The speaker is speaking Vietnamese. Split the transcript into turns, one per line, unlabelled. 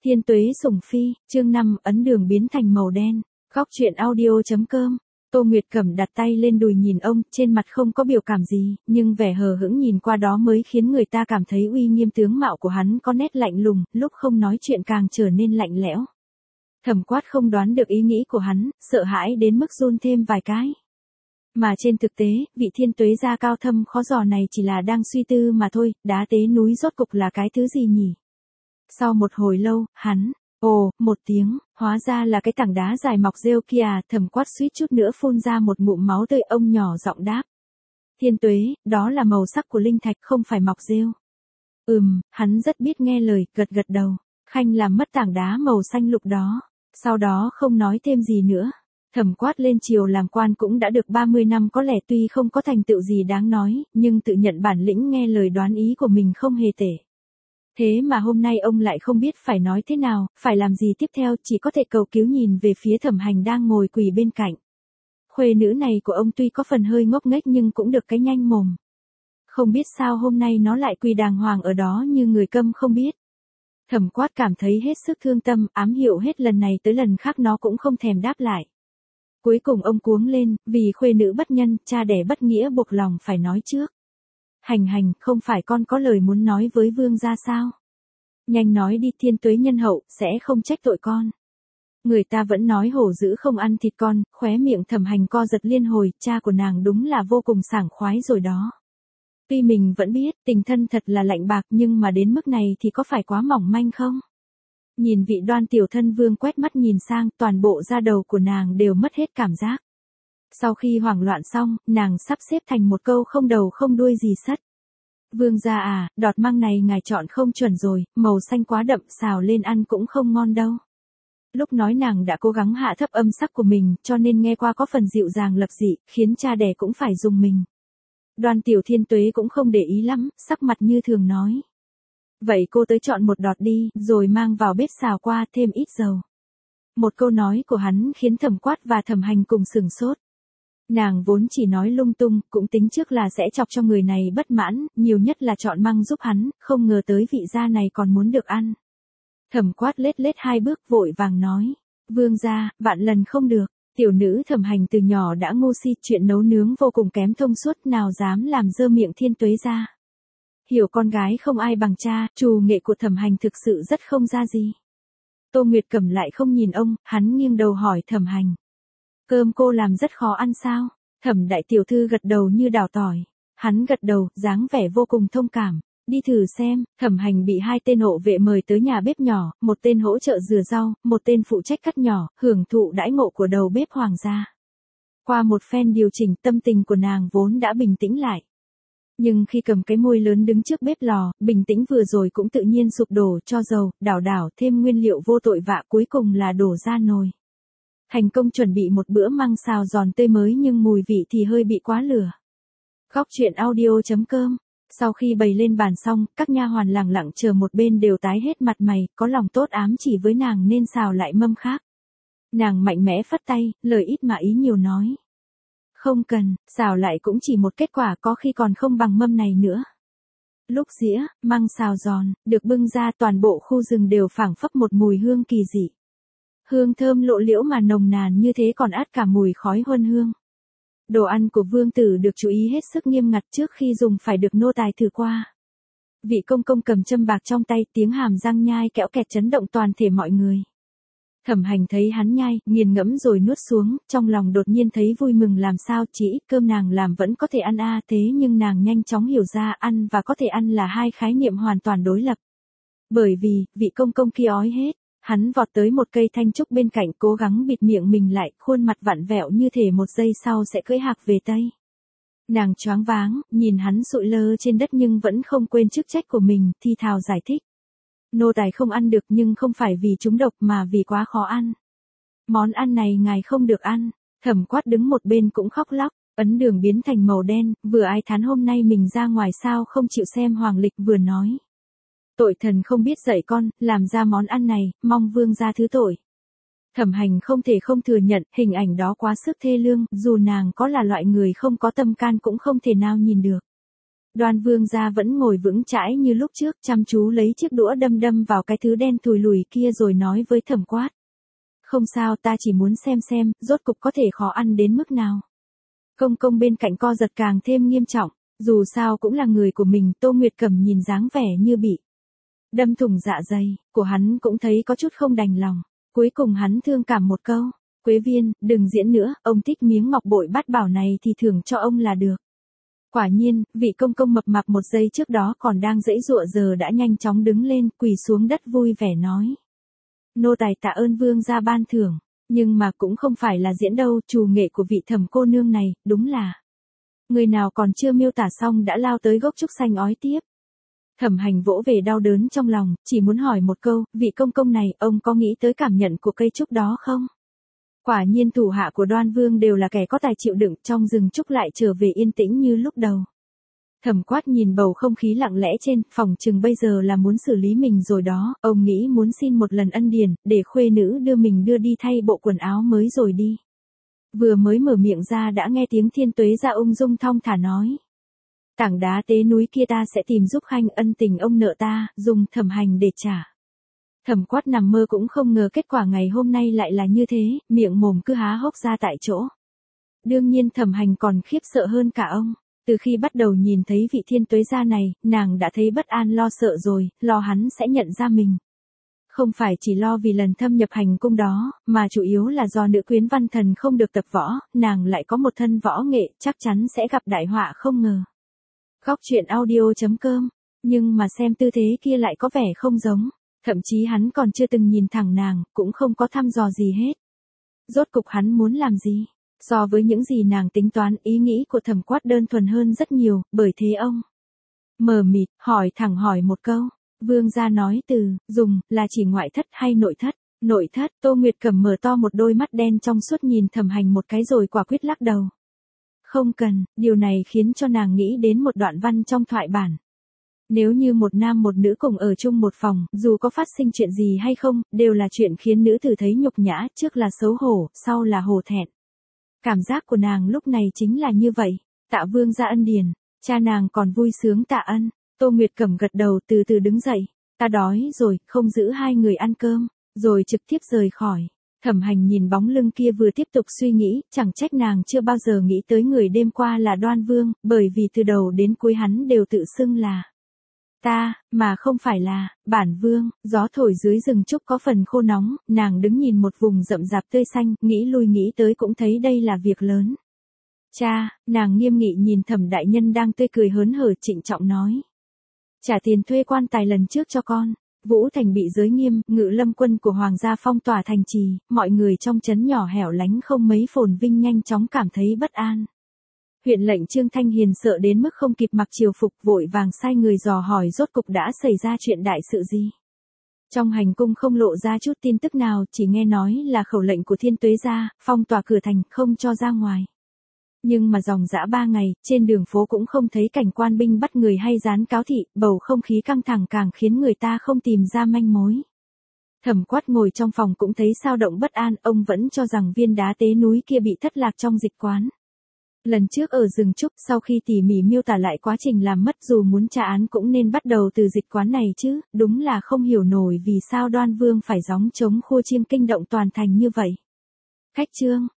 Thiên tuế sủng phi, chương 5, ấn đường biến thành màu đen. Góc truyện audio.com. Tô Nguyệt Cẩm đặt tay lên đùi nhìn ông, trên mặt không có biểu cảm gì, nhưng vẻ hờ hững nhìn qua đó mới khiến người ta cảm thấy uy nghiêm, tướng mạo của hắn có nét lạnh lùng, lúc không nói chuyện càng trở nên lạnh lẽo. Thẩm Quát không đoán được ý nghĩ của hắn, sợ hãi đến mức run thêm vài cái. Mà trên thực tế, vị thiên tuế gia cao thâm khó dò này chỉ là đang suy tư mà thôi, đá tế núi rốt cục là cái thứ gì nhỉ? Sau một hồi lâu, hắn, ồ, một tiếng, hóa ra là cái tảng đá dài mọc rêu kia. Thẩm Quát suýt chút nữa phun ra một ngụm máu tươi. Ông nhỏ giọng đáp. Thiên tuế, đó là màu sắc của linh thạch, không phải mọc rêu. Hắn rất biết nghe lời, gật gật đầu. Khanh làm mất tảng đá màu xanh lục đó. Sau đó không nói thêm gì nữa. Thẩm Quát lên triều làm quan cũng đã được 30 năm, có lẽ tuy không có thành tựu gì đáng nói, nhưng tự nhận bản lĩnh, nghe lời đoán ý của mình không hề tệ. Thế mà hôm nay ông lại không biết phải nói thế nào, phải làm gì tiếp theo, chỉ có thể cầu cứu nhìn về phía Thẩm Hành đang ngồi quỳ bên cạnh. Khuê nữ này của ông tuy có phần hơi ngốc nghếch nhưng cũng được cái nhanh mồm. Không biết sao hôm nay nó lại quỳ đàng hoàng ở đó như người câm không biết. Thẩm Quát cảm thấy hết sức thương tâm, ám hiệu hết lần này tới lần khác nó cũng không thèm đáp lại. Cuối cùng ông cuống lên, vì khuê nữ bất nhân, cha đẻ bất nghĩa, buộc lòng phải nói trước. Hành, không phải con có lời muốn nói với vương gia sao? Nhanh nói đi, thiên tuế nhân hậu, sẽ không trách tội con. Người ta vẫn nói hổ dữ không ăn thịt con, khóe miệng Thẩm Hành co giật liên hồi, cha của nàng đúng là vô cùng sảng khoái rồi đó. Tuy mình vẫn biết, tình thân thật là lạnh bạc, nhưng mà đến mức này thì có phải quá mỏng manh không? Nhìn vị Đoan tiểu thân vương quét mắt nhìn sang, toàn bộ da đầu của nàng đều mất hết cảm giác. Sau khi hoảng loạn xong, nàng sắp xếp thành một câu không đầu không đuôi gì sất. Vương gia à, đọt măng này ngài chọn không chuẩn rồi, màu xanh quá đậm, xào lên ăn cũng không ngon đâu. Lúc nói nàng đã cố gắng hạ thấp âm sắc của mình, cho nên nghe qua có phần dịu dàng lập dị, khiến cha đẻ cũng phải dùng mình. Đoan tiểu thiên tuế cũng không để ý lắm, sắc mặt như thường nói. Vậy cô tới chọn một đọt đi, rồi mang vào bếp xào qua, thêm ít dầu. Một câu nói của hắn khiến Thẩm Quát và Thẩm Hành cùng sửng sốt. Nàng vốn chỉ nói lung tung, cũng tính trước là sẽ chọc cho người này bất mãn, nhiều nhất là chọn măng giúp hắn, không ngờ tới vị gia này còn muốn được ăn. Thẩm Quát lết hai bước vội vàng nói. Vương gia, vạn lần không được. Tiểu nữ Thẩm Hành từ nhỏ đã ngu si, chuyện nấu nướng vô cùng kém thông suốt, nào dám làm dơ miệng thiên tuế gia. Hiểu con gái không ai bằng cha, trù nghệ của Thẩm Hành thực sự rất không ra gì. Tô Nguyệt Cẩm lại không nhìn ông, hắn nghiêng đầu hỏi Thẩm Hành. Cơm cô làm rất khó ăn sao? Thẩm đại tiểu thư gật đầu như đào tỏi. Hắn gật đầu, dáng vẻ vô cùng thông cảm. Đi thử xem. Thẩm Hành bị 2 tên hộ vệ mời tới nhà bếp nhỏ, một tên hỗ trợ rửa rau, một tên phụ trách cắt nhỏ, hưởng thụ đãi ngộ của đầu bếp hoàng gia. Qua một phen điều chỉnh, tâm tình của nàng vốn đã bình tĩnh lại. Nhưng khi cầm cái môi lớn đứng trước bếp lò, bình tĩnh vừa rồi cũng tự nhiên sụp đổ, cho dầu, đảo thêm nguyên liệu vô tội vạ, cuối cùng là đổ ra nồi. Thành công chuẩn bị một bữa măng xào giòn tươi mới, nhưng mùi vị thì hơi bị quá lửa. Góc truyện audio.com. Sau khi bày lên bàn xong, các nha hoàn lẳng lặng chờ một bên đều tái hết mặt mày, có lòng tốt ám chỉ với nàng nên xào lại mâm khác. Nàng mạnh mẽ phất tay, lời ít mà ý nhiều nói. Không cần, xào lại cũng chỉ một kết quả, có khi còn không bằng mâm này nữa. Lúc dĩa, măng xào giòn, được bưng ra, toàn bộ khu rừng đều phảng phất một mùi hương kỳ dị. Hương thơm lộ liễu mà nồng nàn như thế, còn át cả mùi khói huân hương. Đồ ăn của vương tử được chú ý hết sức nghiêm ngặt, trước khi dùng phải được nô tài thử qua. Vị công công cầm châm bạc trong tay, tiếng hàm răng nhai kẽo kẹt chấn động toàn thể mọi người. Thẩm Hành thấy hắn nhai, nghiền ngẫm rồi nuốt xuống, trong lòng đột nhiên thấy vui mừng làm sao, chỉ ít cơm nàng làm vẫn có thể ăn thế nhưng nàng nhanh chóng hiểu ra ăn và có thể ăn là hai khái niệm hoàn toàn đối lập. Bởi vì, vị công công kia ói hết, hắn vọt tới một cây thanh trúc bên cạnh, cố gắng bịt miệng mình lại, khuôn mặt vặn vẹo như thể một giây sau sẽ cưỡi hạc về Tây. Nàng choáng váng, nhìn hắn sụi lơ trên đất nhưng vẫn không quên chức trách của mình, thi thào giải thích. Nô tài không ăn được, nhưng không phải vì chúng độc mà vì quá khó ăn. Món ăn này ngài không được ăn. Thẩm Quát đứng một bên cũng khóc lóc, ấn đường biến thành màu đen, vừa ai thán hôm nay mình ra ngoài sao không chịu xem hoàng lịch, vừa nói. Tội thần không biết dạy con, làm ra món ăn này, mong vương gia thứ tội. Thẩm Hành không thể không thừa nhận, hình ảnh đó quá sức thê lương, dù nàng có là loại người không có tâm can cũng không thể nào nhìn được. Đoan Vương gia vẫn ngồi vững chãi như lúc trước, chăm chú lấy chiếc đũa đâm đâm vào cái thứ đen thùi lùi kia rồi nói với Thẩm Quát. Không sao, ta chỉ muốn xem, rốt cục có thể khó ăn đến mức nào. Công công bên cạnh co giật càng thêm nghiêm trọng, dù sao cũng là người của mình. Tô Nguyệt Cẩm nhìn dáng vẻ như bị đâm thủng dạ dày của hắn cũng thấy có chút không đành lòng. Cuối cùng hắn thương cảm một câu, Quế Viên, đừng diễn nữa, ông thích miếng ngọc bội bát bảo này thì thưởng cho ông là được. Quả nhiên, vị công công mập mạp một giây trước đó còn đang giãy giụa giờ đã nhanh chóng đứng lên, quỳ xuống đất vui vẻ nói. Nô tài tạ ơn vương gia ban thưởng, nhưng mà cũng không phải là diễn đâu, trù nghệ của vị Thẩm cô nương này, đúng là. Người nào còn chưa miêu tả xong đã lao tới gốc trúc xanh ói tiếp. Thẩm Hành vỗ về đau đớn trong lòng, chỉ muốn hỏi một câu, vị công công này, ông có nghĩ tới cảm nhận của cây trúc đó không? Quả nhiên thủ hạ của Đoan Vương đều là kẻ có tài chịu đựng, trong rừng trúc lại trở về yên tĩnh như lúc đầu. Thẩm Quát nhìn bầu không khí lặng lẽ trên, phòng chừng bây giờ là muốn xử lý mình rồi đó, ông nghĩ muốn xin một lần ân điển, để khuê nữ đưa mình đưa đi thay bộ quần áo mới rồi đi. Vừa mới mở miệng ra đã nghe tiếng Thiên Tuế ra ung dung thong thả nói. Tảng đá tế núi kia ta sẽ tìm giúp Khanh, ân tình ông nợ ta, dùng Thẩm Hành để trả. Thẩm Quát nằm mơ cũng không ngờ kết quả ngày hôm nay lại là như thế, miệng mồm cứ há hốc ra tại chỗ. Đương nhiên Thẩm Hành còn khiếp sợ hơn cả ông. Từ khi bắt đầu nhìn thấy vị Thiên Tuế gia này, nàng đã thấy bất an lo sợ rồi, lo hắn sẽ nhận ra mình. Không phải chỉ lo vì lần thâm nhập hành cung đó, mà chủ yếu là do nữ quyến văn thần không được tập võ, nàng lại có một thân võ nghệ, chắc chắn sẽ gặp đại họa không ngờ. Góc truyện audio.com, nhưng mà xem tư thế kia lại có vẻ không giống, thậm chí hắn còn chưa từng nhìn thẳng nàng, cũng không có thăm dò gì hết. Rốt cục hắn muốn làm gì? So với những gì nàng tính toán, ý nghĩ của Thẩm Quát đơn thuần hơn rất nhiều, bởi thế ông mờ mịt, hỏi thẳng hỏi một câu. Vương gia nói từ, dùng, là chỉ ngoại thất hay nội thất? Nội thất, Tô Nguyệt Cẩm mở to một đôi mắt đen trong suốt nhìn Thẩm Hành một cái rồi quả quyết lắc đầu. Không cần, điều này khiến cho nàng nghĩ đến một đoạn văn trong thoại bản. Nếu như một nam một nữ cùng ở chung một phòng, dù có phát sinh chuyện gì hay không, đều là chuyện khiến nữ tử thấy nhục nhã, trước là xấu hổ, sau là hổ thẹn. Cảm giác của nàng lúc này chính là như vậy, tạ vương gia ân điển, cha nàng còn vui sướng tạ ân. Tô Nguyệt Cẩm gật đầu từ từ đứng dậy, ta đói rồi, không giữ hai người ăn cơm, rồi trực tiếp rời khỏi. Thẩm Hành nhìn bóng lưng kia vừa tiếp tục suy nghĩ, chẳng trách nàng chưa bao giờ nghĩ tới người đêm qua là Đoan Vương, bởi vì từ đầu đến cuối hắn đều tự xưng là ta, mà không phải là bản vương. Gió thổi dưới rừng trúc có phần khô nóng, nàng đứng nhìn một vùng rậm rạp tươi xanh, nghĩ lui nghĩ tới cũng thấy đây là việc lớn. Cha, nàng nghiêm nghị nhìn Thẩm đại nhân đang tươi cười hớn hở trịnh trọng nói. Trả tiền thuê quan tài lần trước cho con. Vũ Thành bị giới nghiêm, Ngự Lâm quân của Hoàng gia phong tỏa thành trì, mọi người trong trấn nhỏ hẻo lánh không mấy phồn vinh nhanh chóng cảm thấy bất an. Huyện lệnh Trương Thanh Hiền sợ đến mức không kịp mặc triều phục, vội vàng sai người dò hỏi rốt cục đã xảy ra chuyện đại sự gì. Trong hành cung không lộ ra chút tin tức nào, chỉ nghe nói là khẩu lệnh của Thiên Tuế gia, phong tỏa cửa thành, không cho ra ngoài. Nhưng mà dòng dã 3 ngày, trên đường phố cũng không thấy cảnh quan binh bắt người hay dán cáo thị, bầu không khí căng thẳng càng khiến người ta không tìm ra manh mối. Thẩm Quát ngồi trong phòng cũng thấy sao động bất an, ông vẫn cho rằng viên đá tế núi kia bị thất lạc trong dịch quán. Lần trước ở rừng trúc, sau khi tỉ mỉ miêu tả lại quá trình làm mất, dù muốn tra án cũng nên bắt đầu từ dịch quán này chứ, đúng là không hiểu nổi vì sao Đoan Vương phải gióng trống khua chiêng kinh động toàn thành như vậy. Khách trương,